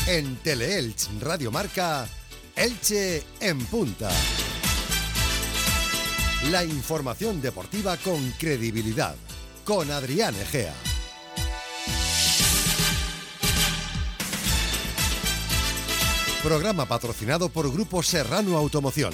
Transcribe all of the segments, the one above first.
En Teleelch Radio Marca, Elche en Punta. La información deportiva con credibilidad, con Adrián Egea. Programa patrocinado por Grupo Serrano Automoción.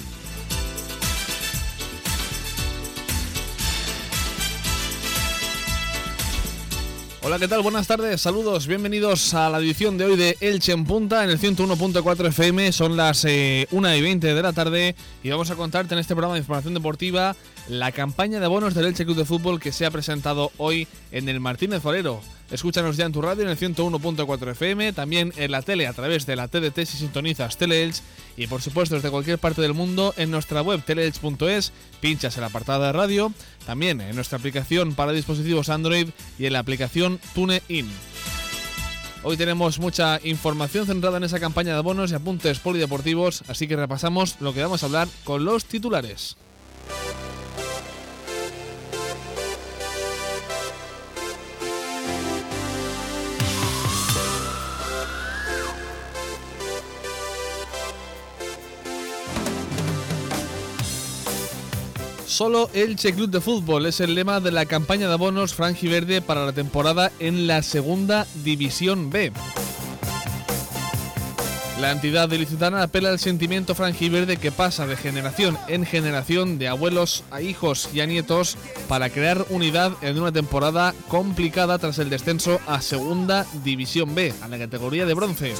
Hola, ¿qué tal? Buenas tardes, saludos, bienvenidos a la edición de hoy de Elche en Punta en el 101.4 FM. Son las 1:20 de la tarde y vamos a contarte en este programa de información deportiva la campaña de abonos del Elche Club de Fútbol que se ha presentado hoy en el Martínez Valero. Escúchanos ya en tu radio en el 101.4 FM, también en la tele a través de la TDT si sintonizas Teleelch y por supuesto desde cualquier parte del mundo en nuestra web teleelch.es, pinchas el apartado de radio, también en nuestra aplicación para dispositivos Android y en la aplicación TuneIn. Hoy tenemos mucha información centrada en esa campaña de abonos y apuntes polideportivos, así que repasamos lo que vamos a hablar con los titulares. Solo Elche Club de Fútbol es el lema de la campaña de abonos franjiverde para la temporada en la Segunda División B. La entidad ilicitana apela al sentimiento franjiverde que pasa de generación en generación, de abuelos a hijos y a nietos, para crear unidad en una temporada complicada tras el descenso a Segunda División B, a la categoría de bronce.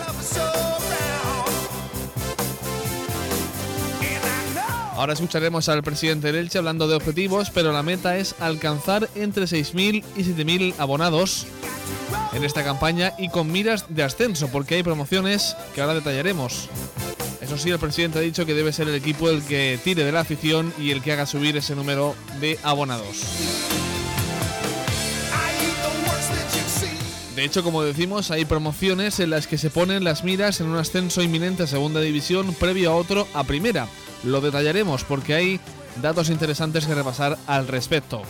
Ahora escucharemos al presidente del Elche hablando de objetivos, pero la meta es alcanzar entre 6.000 y 7.000 abonados en esta campaña y con miras de ascenso, porque hay promociones que ahora detallaremos. Eso sí, el presidente ha dicho que debe ser el equipo el que tire de la afición y el que haga subir ese número de abonados. De hecho, como decimos, hay promociones en las que se ponen las miras en un ascenso inminente a Segunda División previo a otro a Primera. Lo detallaremos porque hay datos interesantes que repasar al respecto.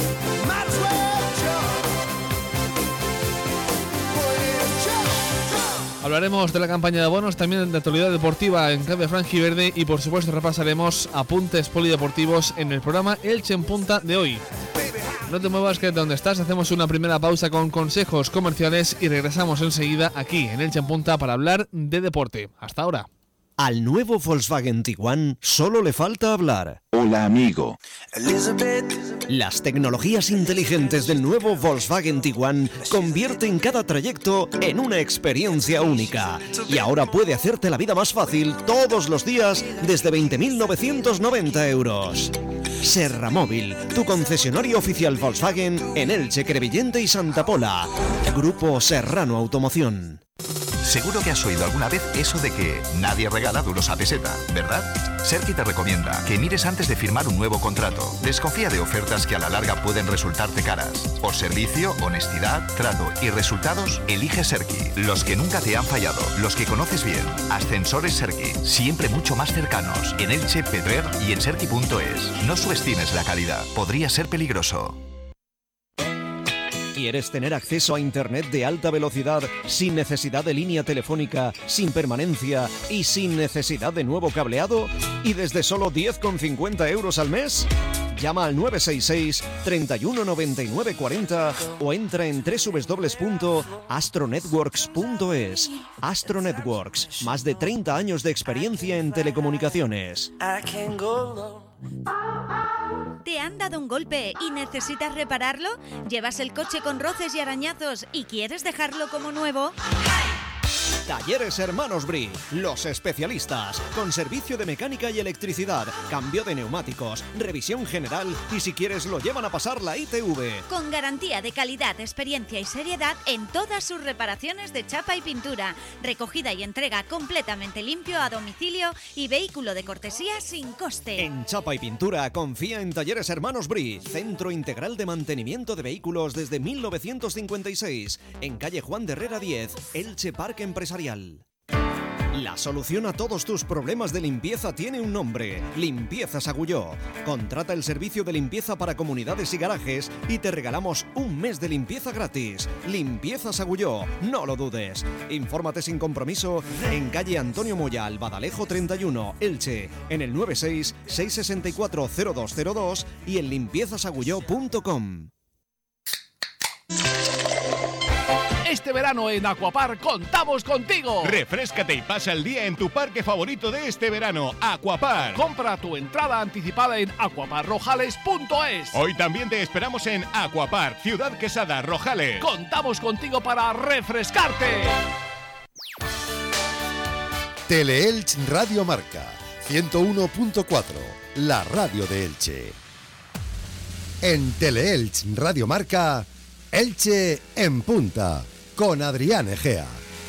Hablaremos de la campaña de abonos, también de actualidad deportiva en clave franjiverde y por supuesto repasaremos apuntes polideportivos en el programa Elche en Punta de hoy. No te muevas, que de donde estás hacemos una primera pausa con consejos comerciales y regresamos enseguida aquí en Elche en Punta para hablar de deporte. Hasta ahora. Al nuevo Volkswagen Tiguan solo le falta hablar. Hola, amigo. Las tecnologías inteligentes del nuevo Volkswagen Tiguan convierten cada trayecto en una experiencia única. Y ahora puede hacerte la vida más fácil todos los días desde 20.990 euros. Serra Móvil, tu concesionario oficial Volkswagen en Elche, Crevillente y Santa Pola. Grupo Serrano Automoción. Seguro que has oído alguna vez eso de que nadie regala duros a peseta, ¿verdad? Serki te recomienda que mires antes de firmar un nuevo contrato. Desconfía de ofertas que a la larga pueden resultarte caras. Por servicio, honestidad, trato y resultados, elige Serki. Los que nunca te han fallado, los que conoces bien. Ascensores Serki, siempre mucho más cercanos. En Elche, Pedrer y en serki.es. No subestimes la calidad, podría ser peligroso. ¿Quieres tener acceso a internet de alta velocidad sin necesidad de línea telefónica, sin permanencia y sin necesidad de nuevo cableado? ¿Y desde solo 10,50 euros al mes? Llama al 966 31 99 40 o entra en www.astronetworks.es. Astro Networks, más de 30 años de experiencia en telecomunicaciones. ¿Te han dado un golpe y necesitas repararlo? ¿Llevas el coche con roces y arañazos y quieres dejarlo como nuevo? Talleres Hermanos Bri, los especialistas, con servicio de mecánica y electricidad, cambio de neumáticos, revisión general y si quieres lo llevan a pasar la ITV. Con garantía de calidad, experiencia y seriedad en todas sus reparaciones de chapa y pintura, recogida y entrega completamente limpio a domicilio y vehículo de cortesía sin coste. En chapa y pintura confía en Talleres Hermanos Bri, centro integral de mantenimiento de vehículos desde 1956, en calle Juan de Herrera 10, Elche Parque Empresarial. La solución a todos tus problemas de limpieza tiene un nombre: Limpiezas Agulló. Contrata el servicio de limpieza para comunidades y garajes y te regalamos un mes de limpieza gratis. Limpiezas Agulló, no lo dudes. Infórmate sin compromiso en calle Antonio Moya, Albadalejo 31, Elche, en el 96 664 0202 y en limpiezasagulló.com. Este verano en Aquapark contamos contigo. Refréscate y pasa el día en tu parque favorito de este verano, Aquapark. Compra tu entrada anticipada en aquaparkrojales.es. Hoy también te esperamos en Aquapark, Ciudad Quesada, Rojales. Contamos contigo para refrescarte. Teleelch Radio Marca 101.4, la radio de Elche. En Teleelch Radio Marca, Elche en punta, con Adrián Egea.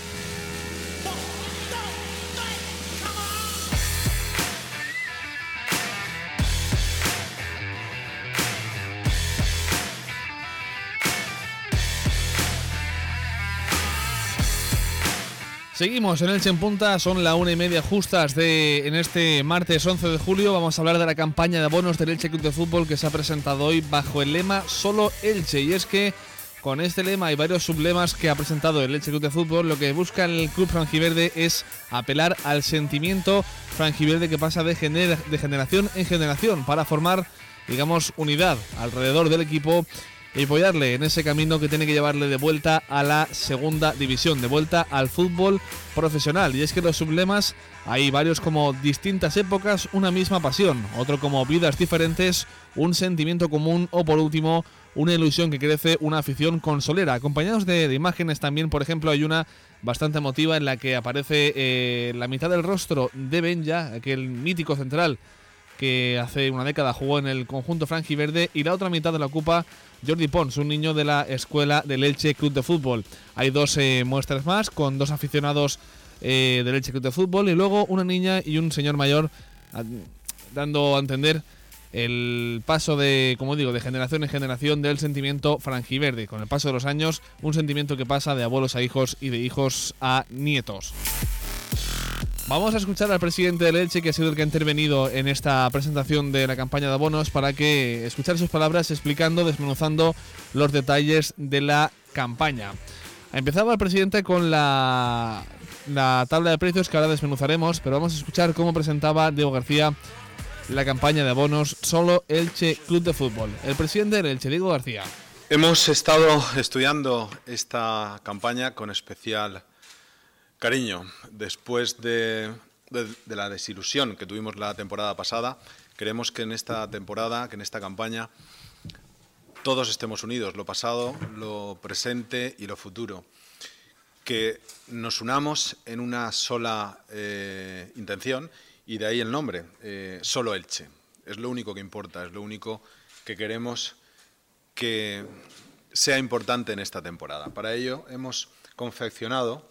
Seguimos en Elche en punta, son la 1:30 justas en este martes 11 de julio. Vamos a hablar de la campaña de abonos del Elche Club de Fútbol que se ha presentado hoy bajo el lema Solo Elche. Y es que con este lema y varios sublemas que ha presentado el Elche Club de Fútbol, lo que busca el club franjiverde es apelar al sentimiento franjiverde que pasa de generación en generación para formar, digamos, unidad alrededor del equipo y apoyarle en ese camino que tiene que llevarle de vuelta a la segunda división, de vuelta al fútbol profesional. Y es que los sublemas hay varios como distintas épocas, una misma pasión, otro como vidas diferentes, un sentimiento común o por último una ilusión que crece, una afición consolera. Acompañados de imágenes también, por ejemplo, hay una bastante emotiva en la que aparece la mitad del rostro de Benja, aquel mítico central que hace una década jugó en el conjunto franjiverde, y la otra mitad la ocupa Jordi Pons, un niño de la escuela del Elche Club de Fútbol. Hay dos muestras más con dos aficionados del Elche Club de Fútbol y luego una niña y un señor mayor dando a entender el paso de, como digo, de generación en generación del sentimiento franjiverde. Con el paso de los años, un sentimiento que pasa de abuelos a hijos y de hijos a nietos. Vamos a escuchar al presidente del Elche, que ha sido el que ha intervenido en esta presentación de la campaña de abonos, para que escuchar sus palabras explicando, desmenuzando los detalles de la campaña. Empezaba el presidente con la tabla de precios que ahora desmenuzaremos, pero vamos a escuchar cómo presentaba Diego García la campaña de abonos Solo Elche Club de Fútbol. El presidente del Elche, Diego García. Hemos estado estudiando esta campaña con especial cariño. Después de la desilusión que tuvimos la temporada pasada, queremos que en esta temporada, que en esta campaña, todos estemos unidos, lo pasado, lo presente y lo futuro. Que nos unamos en una sola intención, y de ahí el nombre, Solo Elche. Es lo único que importa, es lo único que queremos que sea importante en esta temporada. Para ello hemos confeccionado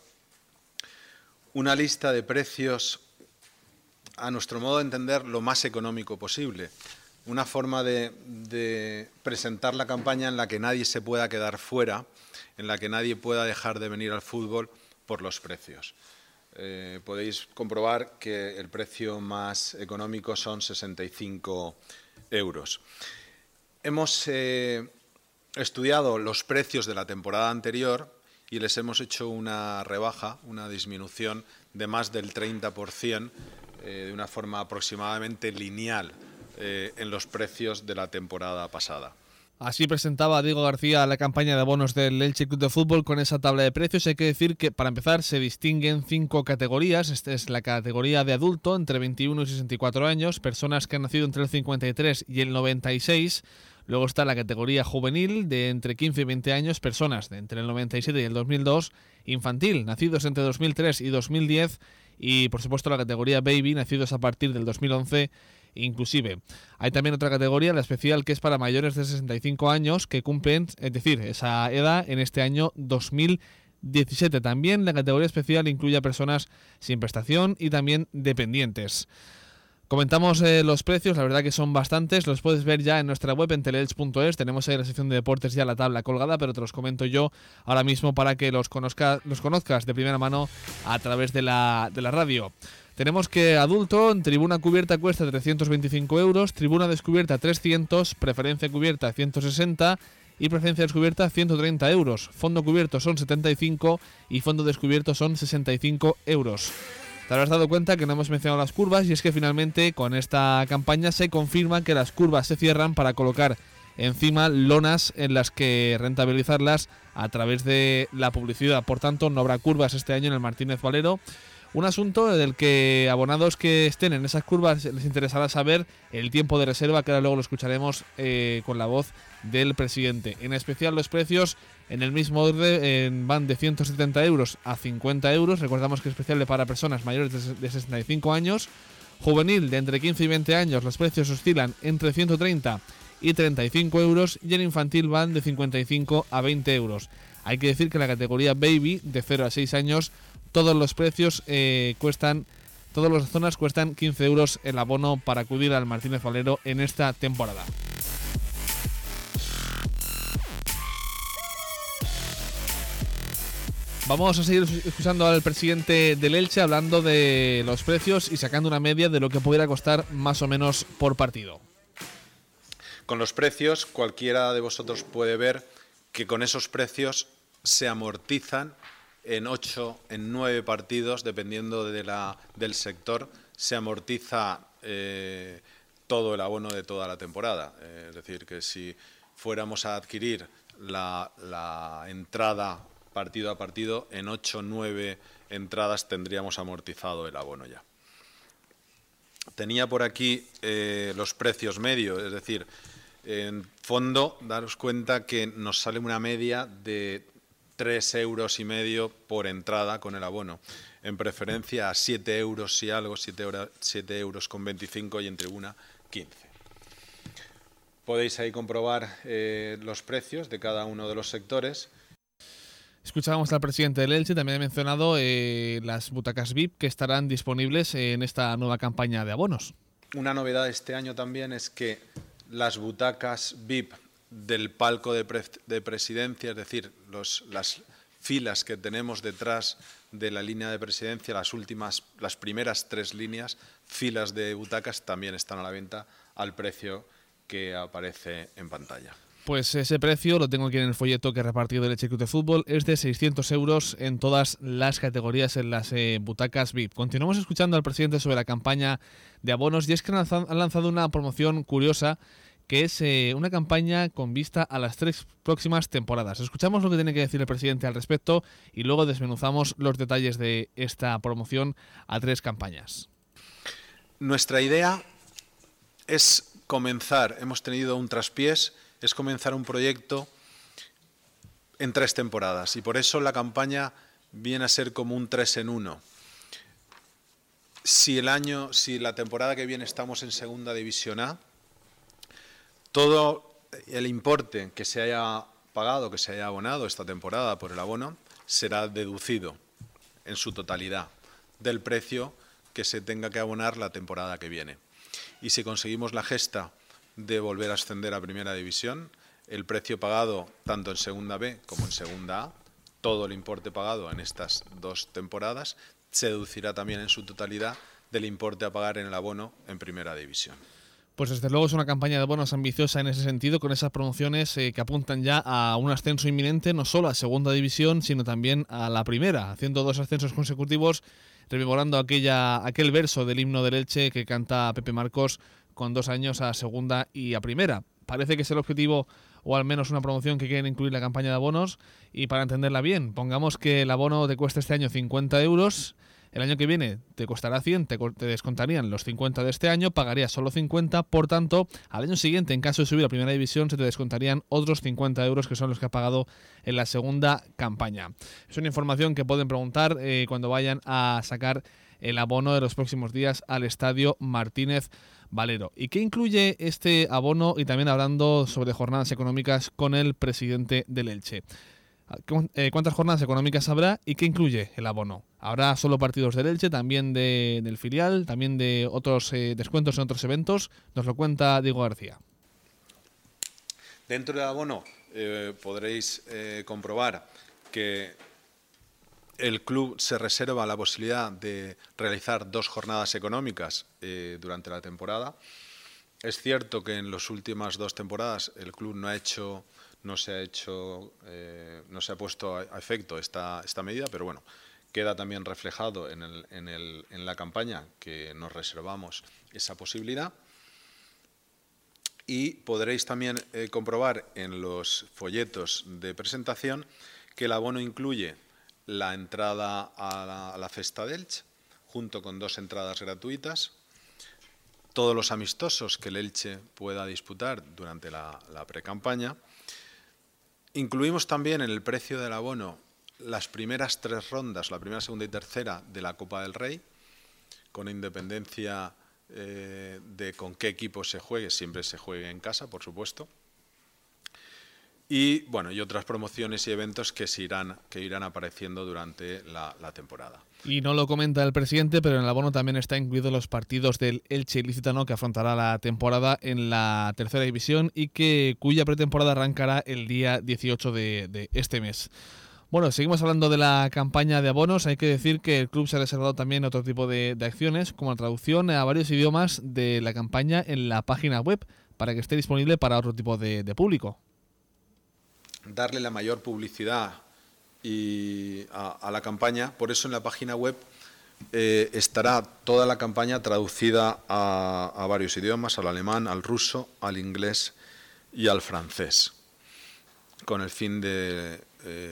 una lista de precios, a nuestro modo de entender, lo más económico posible. Una forma de presentar la campaña en la que nadie se pueda quedar fuera, en la que nadie pueda dejar de venir al fútbol por los precios. Podéis comprobar que el precio más económico son 65 euros. Hemos estudiado los precios de la temporada anterior y les hemos hecho una rebaja, una disminución de más del 30%, de una forma aproximadamente lineal en los precios de la temporada pasada. Así presentaba Diego García la campaña de abonos del Elche Club de Fútbol con esa tabla de precios. Hay que decir que, para empezar, se distinguen 5 categorías. Esta es la categoría de adulto, entre 21 y 64 años, personas que han nacido entre el 53 y el 96. Luego está la categoría juvenil, de entre 15 y 20 años, personas de entre el 97 y el 2002. Infantil, nacidos entre 2003 y 2010. Y, por supuesto, la categoría baby, nacidos a partir del 2011 inclusive. Hay también otra categoría, la especial, que es para mayores de 65 años que cumplen, es decir, esa edad en este año 2017. También la categoría especial incluye a personas sin prestación y también dependientes. Comentamos los precios, la verdad que son bastantes, los puedes ver ya en nuestra web en teleelch.es, tenemos ahí en la sección de deportes ya la tabla colgada, pero te los comento yo ahora mismo para que los conozcas de primera mano a través de la radio. Tenemos que adulto en tribuna cubierta cuesta 325 euros, tribuna descubierta 300, preferencia cubierta 160 y preferencia descubierta 130 euros. Fondo cubierto son 75 y fondo descubierto son 65 euros. Te habrás dado cuenta que no hemos mencionado las curvas y es que finalmente con esta campaña se confirma que las curvas se cierran para colocar encima lonas en las que rentabilizarlas a través de la publicidad. Por tanto, no habrá curvas este año en el Martínez Valero. Un asunto del que abonados que estén en esas curvas les interesará saber el tiempo de reserva, que ahora luego lo escucharemos con la voz del presidente. En especial los precios en el mismo orden van de 170 euros a 50 euros. Recordamos que es especial para personas mayores de 65 años. Juvenil de entre 15 y 20 años los precios oscilan entre 130 y 35 euros y en infantil van de 55 a 20 euros. Hay que decir que en la categoría Baby de 0 a 6 años todos los precios todas las zonas cuestan 15 euros el abono para acudir al Martínez Valero en esta temporada. Vamos a seguir escuchando al presidente del Elche hablando de los precios y sacando una media de lo que pudiera costar más o menos por partido. Con los precios, cualquiera de vosotros puede ver que con esos precios se amortizan en 8, en 9 partidos, dependiendo del sector, se amortiza todo el abono de toda la temporada. Es decir, que si fuéramos a adquirir la entrada partido a partido, en 8 o 9 entradas tendríamos amortizado el abono ya. Tenía por aquí los precios medios, es decir, en fondo, daros cuenta que nos sale una media de 3,5 euros por entrada con el abono. En preferencia a 7 euros y algo, 7 euros con 25 y en tribuna 15. Podéis ahí comprobar los precios de cada uno de los sectores. Escuchábamos al presidente del Elche, también ha mencionado las butacas VIP que estarán disponibles en esta nueva campaña de abonos. Una novedad este año también es que las butacas VIP del palco de presidencia, es decir, las filas que tenemos detrás de la línea de presidencia, las primeras 3 líneas, filas de butacas también están a la venta al precio que aparece en pantalla. Pues ese precio lo tengo aquí en el folleto que he repartido del Elche Club de Fútbol, es de 600 euros en todas las categorías en las butacas VIP. Continuamos escuchando al presidente sobre la campaña de abonos y es que han lanzado una promoción curiosa que es una campaña con vista a las 3 próximas temporadas. Escuchamos lo que tiene que decir el presidente al respecto y luego desmenuzamos los detalles de esta promoción a 3 campañas. Nuestra idea es comenzar, hemos tenido un traspiés, es comenzar un proyecto en 3 temporadas y por eso la campaña viene a ser como un 3 en 1. Si la temporada que viene estamos en Segunda División A, todo el importe que se haya pagado, que se haya abonado esta temporada por el abono, será deducido en su totalidad del precio que se tenga que abonar la temporada que viene. Y si conseguimos la gesta de volver a ascender a Primera División, el precio pagado tanto en Segunda B como en Segunda A, todo el importe pagado en estas 2 temporadas, se deducirá también en su totalidad del importe a pagar en el abono en Primera División. Pues desde luego es una campaña de bonos ambiciosa en ese sentido, con esas promociones que apuntan ya a un ascenso inminente, no solo a Segunda División, sino también a la Primera, haciendo 2 ascensos consecutivos, rememorando aquel verso del himno del Elche que canta Pepe Marcos con 2 años a Segunda y a Primera. Parece que es el objetivo, o al menos una promoción que quieren incluir la campaña de abonos, y para entenderla bien, pongamos que el abono te cuesta este año 50 euros, el año que viene te costará 100, te descontarían los 50 de este año, pagarías solo 50, por tanto, al año siguiente, en caso de subir a Primera División, se te descontarían otros 50 euros que son los que has pagado en la segunda campaña. Es una información que pueden preguntar cuando vayan a sacar el abono de los próximos días al Estadio Martínez Valero. ¿Y qué incluye este abono? Y también hablando sobre jornadas económicas con el presidente del Elche. ¿Cuántas jornadas económicas habrá y qué incluye el abono? Habrá solo partidos del Elche, también del filial, también de otros descuentos en otros eventos. Nos lo cuenta Diego García. Dentro del abono podréis comprobar que el club se reserva la posibilidad de realizar 2 jornadas económicas durante la temporada. Es cierto que en las últimas 2 temporadas el club no se ha puesto a efecto esta medida, pero bueno, queda también reflejado en la campaña que nos reservamos esa posibilidad. Y podréis también comprobar en los folletos de presentación que el abono incluye la entrada a la Festa del Elche, junto con 2 entradas gratuitas, todos los amistosos que el Elche pueda disputar durante la precampaña. Incluimos también en el precio del abono las primeras 3 rondas, la primera, segunda y tercera de la Copa del Rey, con independencia de con qué equipo se juegue, siempre se juegue en casa, por supuesto. Y bueno, y otras promociones y eventos que irán apareciendo durante la temporada. Y no lo comenta el presidente, pero en el abono también está incluidos los partidos del Elche Ilicitano, que afrontará la temporada en la tercera división y cuya pretemporada arrancará el día 18 de este mes. Bueno, seguimos hablando de la campaña de abonos. Hay que decir que el club se ha reservado también otro tipo de acciones, como la traducción a varios idiomas de la campaña en la página web, para que esté disponible para otro tipo de público. Darle la mayor publicidad a la campaña, por eso en la página web estará toda la campaña traducida a varios idiomas, al alemán, al ruso, al inglés y al francés, con el fin de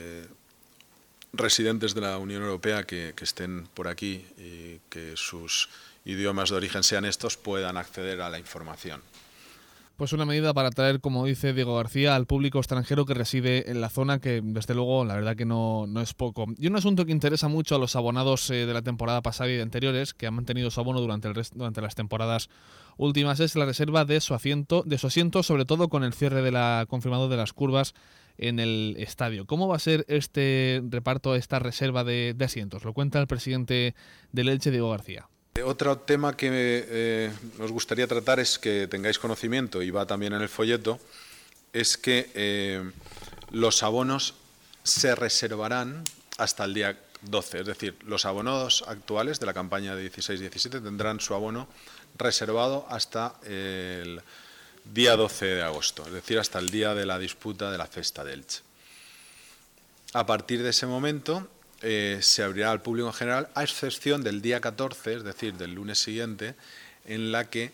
residentes de la Unión Europea que estén por aquí y que sus idiomas de origen sean estos puedan acceder a la información. Pues una medida para atraer, como dice Diego García, al público extranjero que reside en la zona, que desde luego la verdad que no es poco. Y un asunto que interesa mucho a los abonados de la temporada pasada y de anteriores, que han mantenido su abono durante las temporadas últimas, es la reserva de su asiento, sobre todo con el cierre confirmado de las curvas en el estadio. ¿Cómo va a ser este reparto, esta reserva de asientos? Lo cuenta el presidente del Elche, Diego García. Otro tema que nos gustaría tratar es que tengáis conocimiento, y va también en el folleto, es que los abonos se reservarán hasta el día 12. Es decir, los abonados actuales de la campaña de 16-17 tendrán su abono reservado hasta el día 12 de agosto, es decir, hasta el día de la disputa de la Festa del Elche. A partir de ese momento se abrirá al público en general, a excepción del día 14, es decir, del lunes siguiente, en la que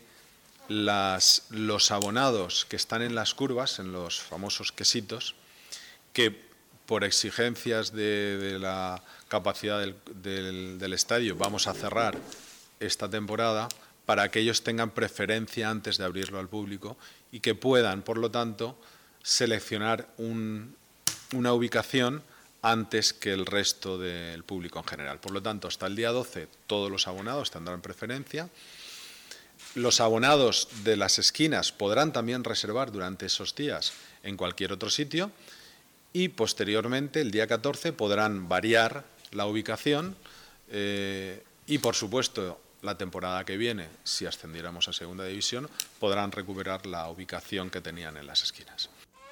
los abonados que están en las curvas, en los famosos quesitos, que por exigencias de la capacidad del estadio vamos a cerrar esta temporada, para que ellos tengan preferencia antes de abrirlo al público y que puedan, por lo tanto, seleccionar una ubicación antes que el resto del público en general. Por lo tanto, hasta el día 12 todos los abonados tendrán preferencia. Los abonados de las esquinas podrán también reservar durante esos días en cualquier otro sitio y posteriormente, el día 14, podrán variar la ubicación y, por supuesto, la temporada que viene, si ascendiéramos a Segunda División, podrán recuperar la ubicación que tenían en las esquinas.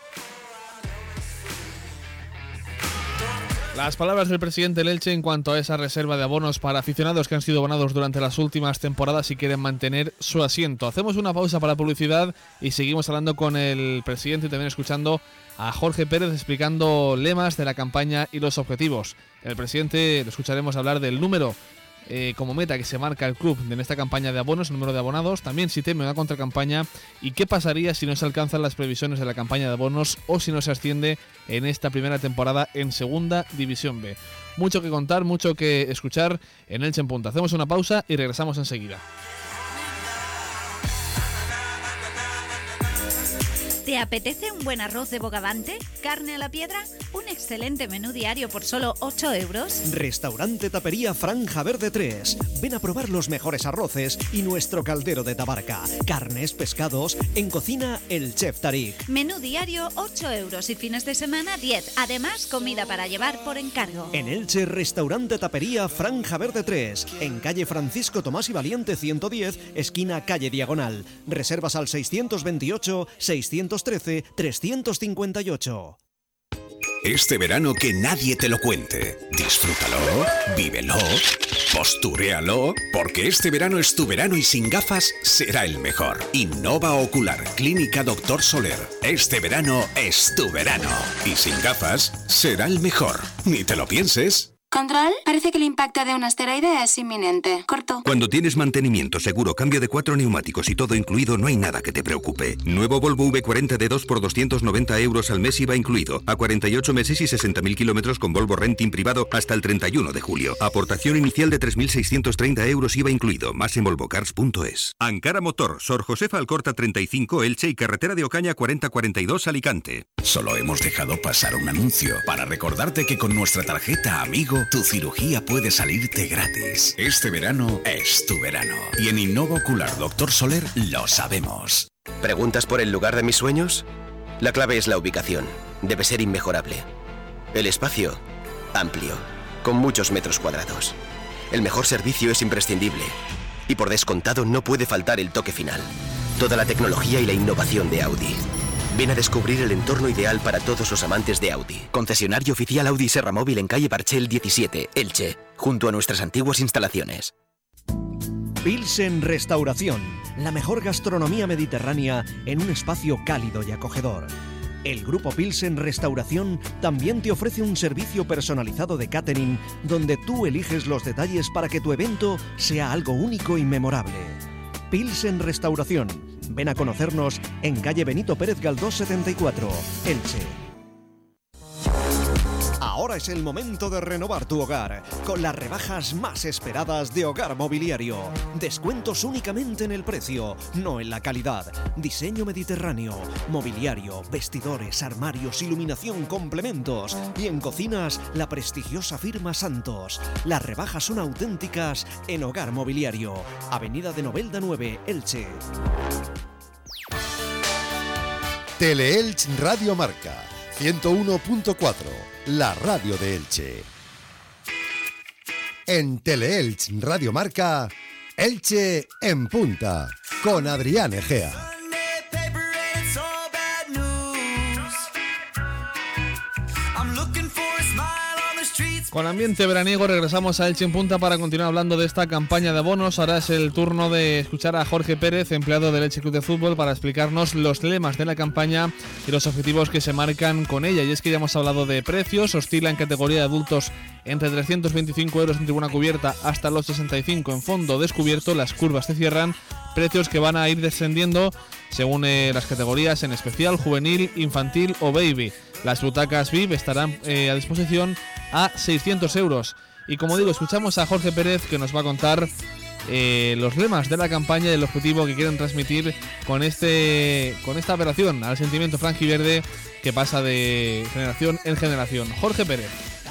Las palabras del presidente del Elche en cuanto a esa reserva de abonos para aficionados que han sido abonados durante las últimas temporadas y quieren mantener su asiento. Hacemos una pausa para publicidad y seguimos hablando con el presidente y también escuchando a Jorge Pérez explicando lemas de la campaña y los objetivos. El presidente lo escucharemos hablar del número como meta que se marca el club en esta campaña de abonos, el número de abonados, también si teme una contracampaña y qué pasaría si no se alcanzan las previsiones de la campaña de abonos o si no se asciende en esta primera temporada en Segunda División B. Mucho que contar, mucho que escuchar en Elche en Punta. Hacemos una pausa y regresamos enseguida. ¿Te apetece un buen arroz de Bogavante? ¿Carne a la piedra? Un excelente menú diario por solo 8 euros. Restaurante Tapería Franja Verde 3. Ven a probar los mejores arroces y nuestro caldero de Tabarca. Carnes, pescados, en cocina el Chef Tarik. Menú diario 8 euros y fines de semana 10. Además, comida para llevar por encargo. En Elche, Restaurante Tapería Franja Verde 3. En calle Francisco Tomás y Valiente 110, esquina calle Diagonal. Reservas al 628 613 358. Este verano que nadie te lo cuente. Disfrútalo, vívelo, posturéalo, porque este verano es tu verano y sin gafas será el mejor. Innova Ocular, Clínica Doctor Soler. Este verano es tu verano y sin gafas será el mejor. Ni te lo pienses. Control, parece que el impacto de un asteroide es inminente. Corto. Cuando tienes mantenimiento, seguro, cambio de 4 neumáticos y todo incluido, no hay nada que te preocupe. Nuevo Volvo V40 D2 por 290 euros al mes IVA incluido. A 48 meses y 60.000 kilómetros con Volvo Renting privado hasta el 31 de julio. Aportación inicial de 3.630 euros IVA incluido. Más en volvocars.es. Ankara Motor, Sor Josefa Alcorta 35 Elche y Carretera de Ocaña 4042 Alicante. Solo hemos dejado pasar un anuncio para recordarte que con nuestra tarjeta Amigo tu cirugía puede salirte gratis. Este verano es tu verano. Y en Innova Ocular Doctor Soler lo sabemos. ¿Preguntas por el lugar de mis sueños? La clave es la ubicación. Debe ser inmejorable. El espacio, amplio, con muchos metros cuadrados. El mejor servicio es imprescindible. Y por descontado no puede faltar el toque final. Toda la tecnología y la innovación de Audi. Ven a descubrir el entorno ideal para todos los amantes de Audi. Concesionario oficial Audi Serra Móvil en calle Barchel 17, Elche, junto a nuestras antiguas instalaciones. Pilsen Restauración, la mejor gastronomía mediterránea en un espacio cálido y acogedor. El Grupo Pilsen Restauración también te ofrece un servicio personalizado de catering donde tú eliges los detalles para que tu evento sea algo único y memorable. Pilsen Restauración. Ven a conocernos en calle Benito Pérez Galdós 74, Elche. Ahora es el momento de renovar tu hogar con las rebajas más esperadas de Hogar Mobiliario. Descuentos únicamente en el precio, no en la calidad. Diseño mediterráneo, mobiliario, vestidores, armarios, iluminación, complementos. Y en cocinas, la prestigiosa firma Santos. Las rebajas son auténticas en Hogar Mobiliario. Avenida de Novelda 9, Elche. Teleelch Radio Marca 101.4, la radio de Elche. En Teleelch Radio Marca, Elche en punta, con Adrián Egea. Con ambiente veraniego regresamos a Elche en Punta para continuar hablando de esta campaña de abonos. Ahora es el turno de escuchar a Jorge Pérez, empleado del Elche Club de Fútbol, para explicarnos los lemas de la campaña y los objetivos que se marcan con ella. Y es que ya hemos hablado de precios, oscila en categoría de adultos entre 325 euros en tribuna cubierta hasta los 65 en fondo descubierto. Las curvas se cierran, precios que van a ir descendiendo según las categorías, en especial juvenil, infantil o baby. Las butacas VIP estarán a disposición a 600 euros. Y como digo, escuchamos a Jorge Pérez, que nos va a contar los lemas de la campaña y el objetivo que quieren transmitir con esta operación al sentimiento franjiverde que pasa de generación en generación. Jorge Pérez.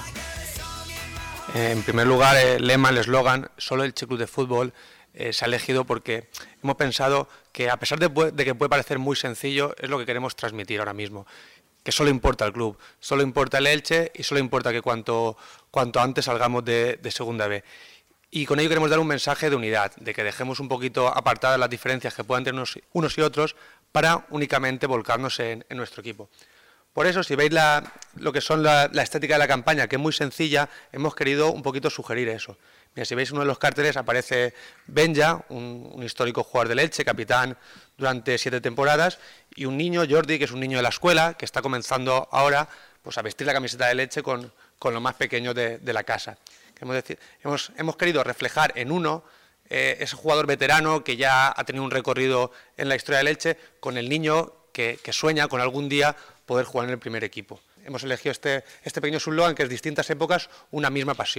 En primer lugar, el lema, el eslogan, solo el Elche Club de Fútbol, se ha elegido porque hemos pensado que, a pesar de que puede parecer muy sencillo, es lo que queremos transmitir ahora mismo. Que solo importa el club, solo importa el Elche y solo importa que cuanto antes salgamos de Segunda B. Y con ello queremos dar un mensaje de unidad, de que dejemos un poquito apartadas las diferencias que puedan tener unos y otros para únicamente volcarnos en nuestro equipo. Por eso, si veis lo que son la estética de la campaña, que es muy sencilla, hemos querido un poquito sugerir eso. Mira, si veis uno de los carteles aparece Benja, un histórico jugador del Elche, capitán durante 7 temporadas, y un niño, Jordi, que es un niño de la escuela, que está comenzando ahora pues, a vestir la camiseta del Elche con los más pequeños de la casa. Hemos querido reflejar en uno ese jugador veterano que ya ha tenido un recorrido en la historia del Elche, con el niño que sueña con algún día poder jugar en el primer equipo. Hemos elegido este pequeño sublogan, que es distintas épocas, una misma pasión.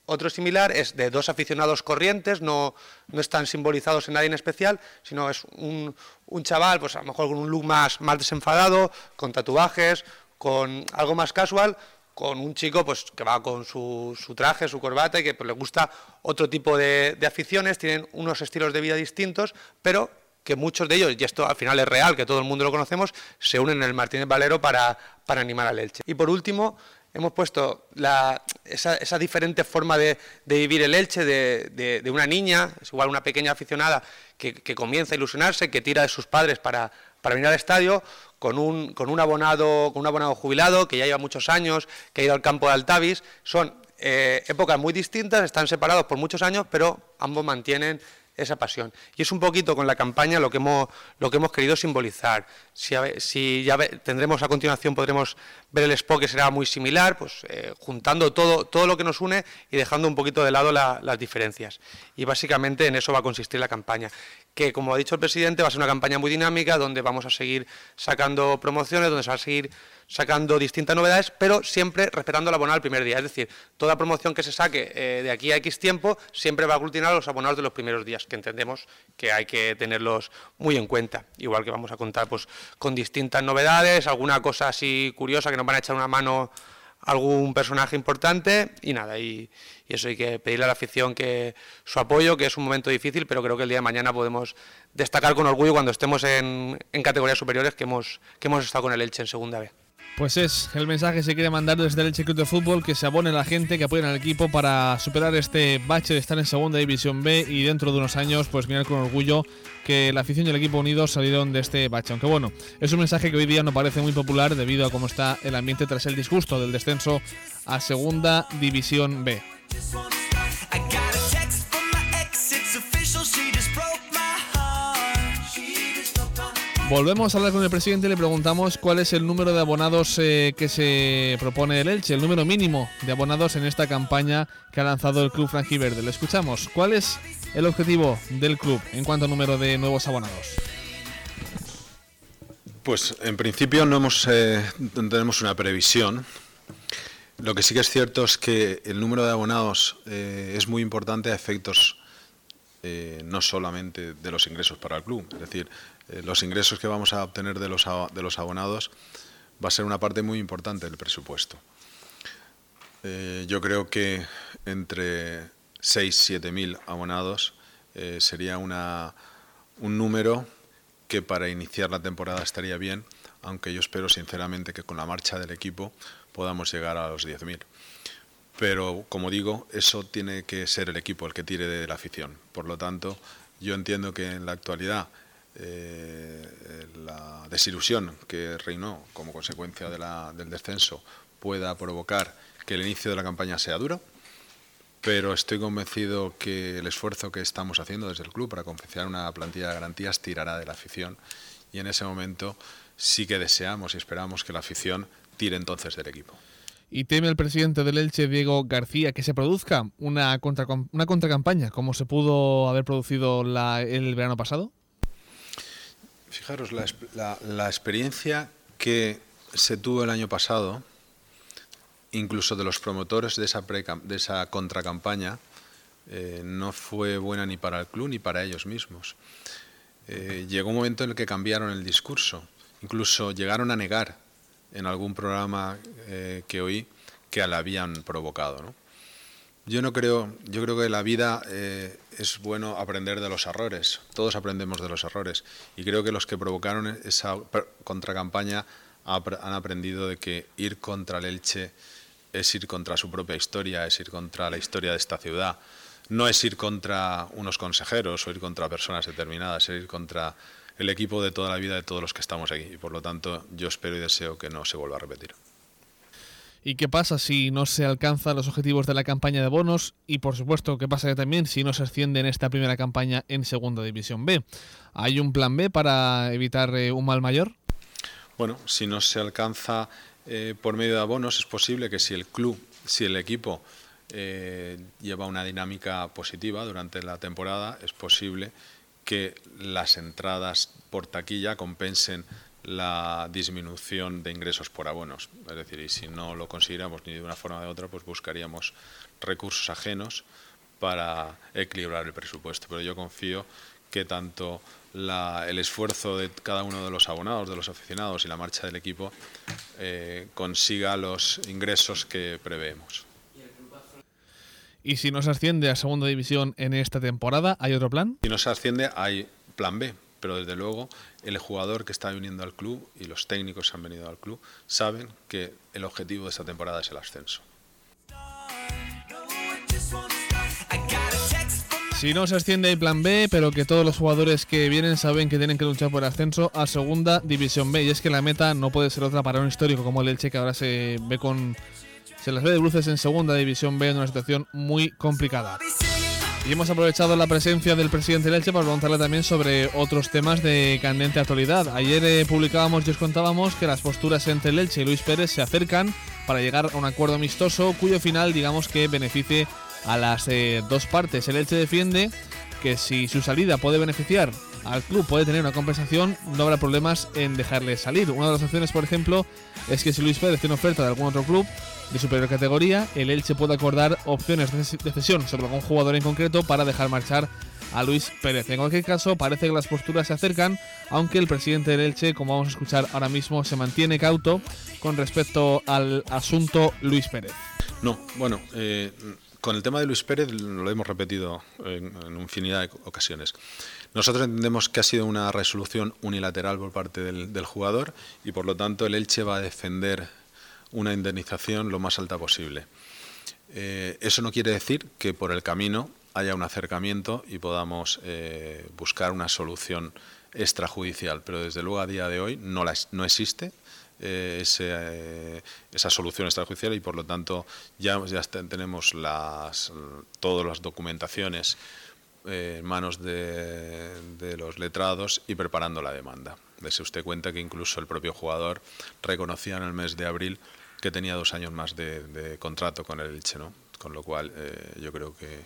Otro similar es de 2 aficionados corrientes, no están simbolizados en nadie en especial, sino es un chaval, pues a lo mejor con un look más desenfadado, con tatuajes, con algo más casual, con un chico pues que va con su traje, su corbata y que pues, le gusta otro tipo de aficiones, tienen unos estilos de vida distintos, pero que muchos de ellos, y esto al final es real, que todo el mundo lo conocemos, se unen en el Martínez Valero para animar al Elche. Y por último, hemos puesto esa diferente forma de vivir el Elche de una niña, es igual una pequeña aficionada que comienza a ilusionarse, que tira de sus padres para venir al estadio, con un abonado jubilado que ya lleva muchos años, que ha ido al campo de Altavis. Son épocas muy distintas, están separados por muchos años, pero ambos mantienen esa pasión. Y es un poquito con la campaña lo que hemos querido simbolizar. Si ya tendremos a continuación, podremos ver el spot que será muy similar, pues juntando todo lo que nos une y dejando un poquito de lado las diferencias. Y básicamente en eso va a consistir la campaña, que como ha dicho el presidente va a ser una campaña muy dinámica, donde vamos a seguir sacando promociones, donde se va a seguir sacando distintas novedades, pero siempre respetando el abonado el primer día. Es decir, toda promoción que se saque de aquí a X tiempo siempre va a aglutinar a los abonados de los primeros días, que entendemos que hay que tenerlos muy en cuenta. Igual que vamos a contar pues con distintas novedades, alguna cosa así curiosa que nos van a echar una mano algún personaje importante y nada, y eso hay que pedirle a la afición que su apoyo, que es un momento difícil, pero creo que el día de mañana podemos destacar con orgullo cuando estemos en categorías superiores que hemos estado con el Elche en segunda B. Pues es el mensaje que se quiere mandar desde el Elche Club de Fútbol, que se abone la gente, que apoyen al equipo para superar este bache de estar en segunda división B y dentro de unos años pues mirar con orgullo que la afición y el equipo unidos salieron de este bache. Aunque bueno, es un mensaje que hoy día no parece muy popular debido a cómo está el ambiente tras el disgusto del descenso a segunda división B. Volvemos a hablar con el presidente y le preguntamos cuál es el número de abonados que se propone el Elche, el número mínimo de abonados en esta campaña que ha lanzado el club franjiverde. Le escuchamos. ¿Cuál es el objetivo del club en cuanto a número de nuevos abonados? Pues en principio no tenemos una previsión. Lo que sí que es cierto es que el número de abonados es muy importante a efectos no solamente de los ingresos para el club, es decir, los ingresos que vamos a obtener de los abonados va a ser una parte muy importante del presupuesto. Yo creo que entre 6.000-7.000 abonados sería un número que para iniciar la temporada estaría bien, aunque yo espero sinceramente que con la marcha del equipo podamos llegar a los 10.000. Pero, como digo, eso tiene que ser el equipo el que tire de la afición. Por lo tanto, yo entiendo que en la actualidad la desilusión que reinó como consecuencia del descenso pueda provocar que el inicio de la campaña sea duro, pero estoy convencido que el esfuerzo que estamos haciendo desde el club para confeccionar una plantilla de garantías tirará de la afición, y en ese momento sí que deseamos y esperamos que la afición tire entonces del equipo. ¿Y teme el presidente del Elche, Diego García, que se produzca una contracampaña como se pudo haber producido el verano pasado? Fijaros, la experiencia que se tuvo el año pasado, incluso de los promotores de esa contracampaña, no fue buena ni para el club ni para ellos mismos. Llegó un momento en el que cambiaron el discurso, incluso llegaron a negar en algún programa que oí que la habían provocado, ¿no? Yo creo que en la vida es bueno aprender de los errores, todos aprendemos de los errores, y creo que los que provocaron esa contracampaña han aprendido de que ir contra el Elche es ir contra su propia historia, es ir contra la historia de esta ciudad, no es ir contra unos consejeros o ir contra personas determinadas, es ir contra el equipo de toda la vida de todos los que estamos aquí, y por lo tanto yo espero y deseo que no se vuelva a repetir. ¿Y qué pasa si no se alcanzan los objetivos de la campaña de bonos? Y por supuesto, ¿qué pasa también si no se asciende en esta primera campaña en Segunda División B? ¿Hay un plan B para evitar un mal mayor? Bueno, si no se alcanza por medio de abonos, es posible que si el equipo lleva una dinámica positiva durante la temporada, es posible que las entradas por taquilla compensen la disminución de ingresos por abonos. Es decir, y si no lo consiguiéramos ni de una forma o de otra, pues buscaríamos recursos ajenos para equilibrar el presupuesto. Pero yo confío que tanto el esfuerzo de cada uno de los abonados, de los aficionados y la marcha del equipo consiga los ingresos que preveemos. ¿Y si no se asciende a segunda división en esta temporada, hay otro plan? Si no se asciende, hay plan B. Pero desde luego el jugador que está viniendo al club y los técnicos que han venido al club saben que el objetivo de esta temporada es el ascenso. Si no se asciende hay plan B, pero que todos los jugadores que vienen saben que tienen que luchar por el ascenso a segunda división B. Y es que la meta no puede ser otra para un histórico como el Elche, que ahora se las ve de bruces en segunda división B en una situación muy complicada. Y hemos aprovechado la presencia del presidente del Elche para preguntarle también sobre otros temas de candente actualidad. Ayer publicábamos y os contábamos que las posturas entre el Elche y Luis Pérez se acercan para llegar a un acuerdo amistoso cuyo final, digamos, que beneficie a las dos partes. El Elche defiende que si su salida puede beneficiar al club, puede tener una compensación, no habrá problemas en dejarle salir. Una de las opciones, por ejemplo, es que si Luis Pérez tiene oferta de algún otro club de superior categoría, el Elche puede acordar opciones de cesión sobre algún jugador en concreto para dejar marchar a Luis Pérez. En cualquier caso, parece que las posturas se acercan, aunque el presidente del Elche, como vamos a escuchar ahora mismo, se mantiene cauto con respecto al asunto Luis Pérez. No, bueno, con el tema de Luis Pérez lo hemos repetido en infinidad de ocasiones. Nosotros entendemos que ha sido una resolución unilateral por parte del jugador y por lo tanto el Elche va a defender una indemnización lo más alta posible. Eso no quiere decir que por el camino haya un acercamiento y podamos buscar una solución extrajudicial, pero desde luego a día de hoy no existe esa solución extrajudicial y por lo tanto ya tenemos todas las documentaciones en manos de los letrados y preparando la demanda. Dese usted cuenta que incluso el propio jugador reconocía en el mes de abril que tenía 2 años más de contrato con el Elche, ¿no? Con lo cual yo creo que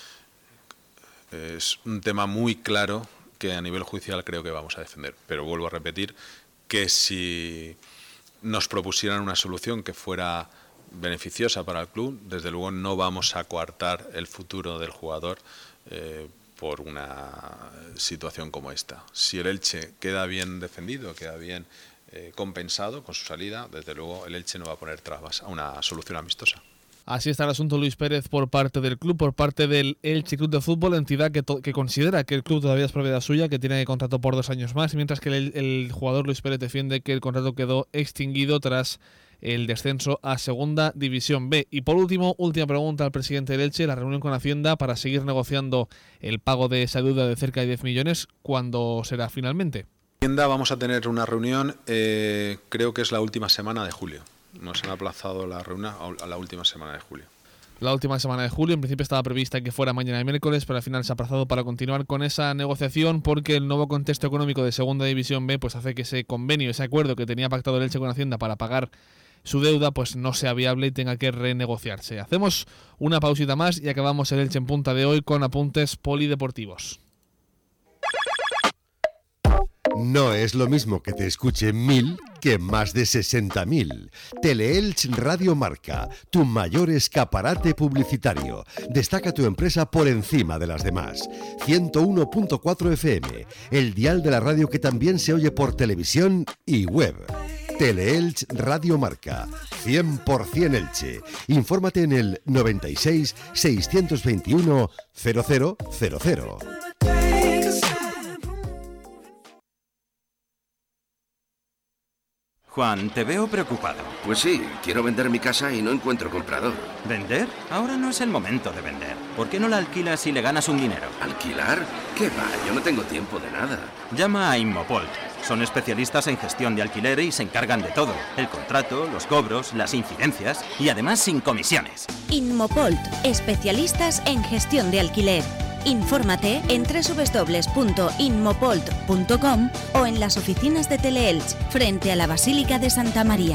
es un tema muy claro que a nivel judicial creo que vamos a defender. Pero vuelvo a repetir que si nos propusieran una solución que fuera beneficiosa para el club, desde luego no vamos a coartar el futuro del jugador por una situación como esta. Si el Elche queda bien defendido, queda bien compensado con su salida, desde luego el Elche no va a poner trabas a una solución amistosa. Así está el asunto Luis Pérez por parte del club, por parte del Elche Club de Fútbol, entidad que considera que el club todavía es propiedad suya, que tiene contrato por 2 años más, mientras que el jugador Luis Pérez defiende que el contrato quedó extinguido tras el descenso a segunda división B. Y por última pregunta al presidente del Elche, la reunión con Hacienda para seguir negociando el pago de esa deuda de cerca de 10 millones, ¿cuándo será finalmente? Hacienda vamos a tener una reunión, creo que es la última semana de julio. Nos han aplazado la reunión a la última semana de julio. La última semana de julio, en principio estaba prevista que fuera mañana y miércoles, pero al final se ha aplazado para continuar con esa negociación porque el nuevo contexto económico de segunda división B pues hace que ese convenio, ese acuerdo que tenía pactado el Elche con Hacienda para pagar su deuda pues no sea viable y tenga que renegociarse. Hacemos una pausita más y acabamos el Elche en Punta de hoy con apuntes polideportivos. No es lo mismo que te escuchen 1000 que más de 60.000. Teleelch Radio Marca, tu mayor escaparate publicitario. Destaca tu empresa por encima de las demás. 101.4 FM, el dial de la radio que también se oye por televisión y web. Teleelch Radio Marca, 100% Elche. Infórmate en el 96 621 0000. Juan, te veo preocupado. Pues sí, quiero vender mi casa y no encuentro comprador. ¿Vender? Ahora no es el momento de vender. ¿Por qué no la alquilas y le ganas un dinero? ¿Alquilar? ¿Qué va? Yo no tengo tiempo de nada. Llama a Inmopolt. Son especialistas en gestión de alquiler y se encargan de todo. El contrato, los cobros, las incidencias y además sin comisiones. Inmopolt, especialistas en gestión de alquiler. Infórmate en www.inmopolt.com o en las oficinas de Teleelch, frente a la Basílica de Santa María.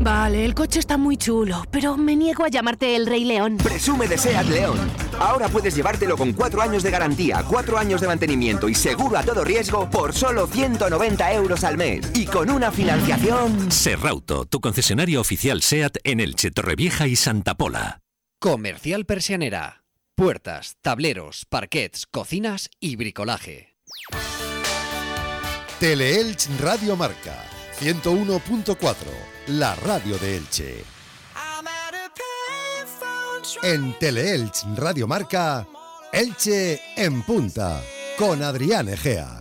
Vale, el coche está muy chulo, pero me niego a llamarte el Rey León. Presume de SEAT León. Ahora puedes llevártelo con 4 años de garantía, 4 años de mantenimiento y seguro a todo riesgo por solo 190 euros al mes. Y con una financiación... Serrauto, tu concesionario oficial SEAT en Elche, Torrevieja y Santa Pola. Comercial Persianera. Puertas, tableros, parquets, cocinas y bricolaje. Teleelch Radio Marca 101.4, la radio de Elche. En Teleelch Radio Marca, Elche en punta, con Adrián Egea.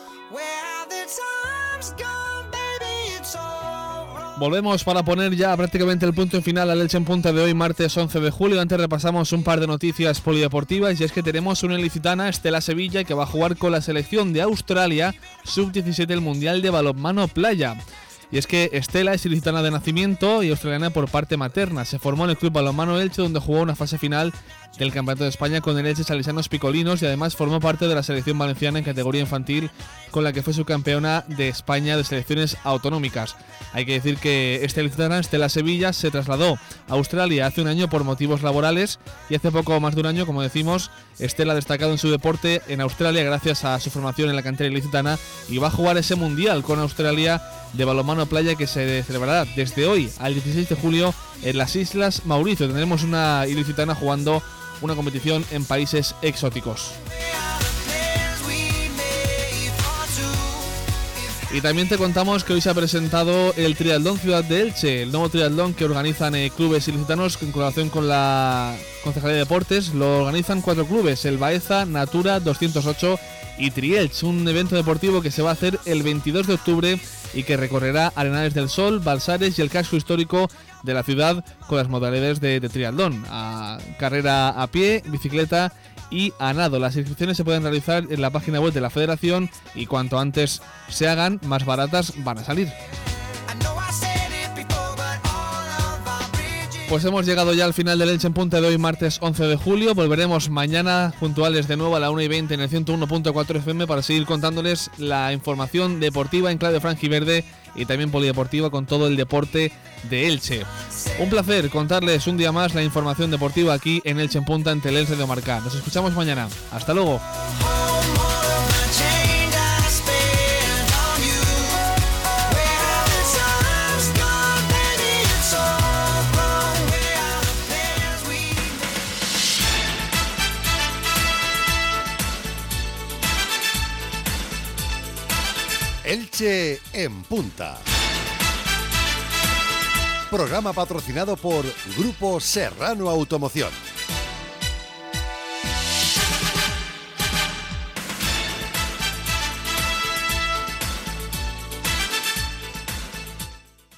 Volvemos para poner ya prácticamente el punto final al Elche en punta de hoy, martes 11 de julio. Antes repasamos un par de noticias polideportivas y es que tenemos una ilicitana, Estela Sevilla, que va a jugar con la selección de Australia sub-17 el Mundial de Balonmano Playa. Y es que Estela es ilicitana de nacimiento y australiana por parte materna. Se formó en el Club Balonmano Elche, donde jugó una fase final del Campeonato de España con el Elche Salesianos Picolinos y además formó parte de la selección valenciana en categoría infantil, con la que fue subcampeona de España de selecciones autonómicas. Hay que decir que esta ilicitana, Estela Sevilla, se trasladó a Australia hace un año por motivos laborales y hace poco más de un año, como decimos, Estela ha destacado en su deporte en Australia gracias a su formación en la cantera ilicitana y va a jugar ese mundial con Australia de balonmano playa que se celebrará desde hoy al 16 de julio en las Islas Mauricio. Tendremos una ilicitana jugando una competición en países exóticos. Y también te contamos que hoy se ha presentado el Triatlón Ciudad de Elche, el nuevo triatlón que organizan clubes ilicitanos en colaboración con la Concejalía de Deportes. Lo organizan 4 clubes, el Baeza, Natura, 208 y Trielch, un evento deportivo que se va a hacer el 22 de octubre y que recorrerá Arenales del Sol, Balsares y el casco histórico de la ciudad con las modalidades de triatlón, a carrera a pie, bicicleta y a nado. Las inscripciones se pueden realizar en la página web de la Federación y cuanto antes se hagan, más baratas van a salir. Pues hemos llegado ya al final del Elche en punta de hoy, martes 11 de julio. Volveremos mañana puntuales de nuevo a la 1:20 en el 101.4 FM para seguir contándoles la información deportiva en clave franjiverde y también polideportiva con todo el deporte de Elche. Un placer contarles un día más la información deportiva aquí en Elche en punta en Teleelch Radio Marca. Nos escuchamos mañana. Hasta luego. Elche en punta. Programa patrocinado por Grupo Serrano Automoción.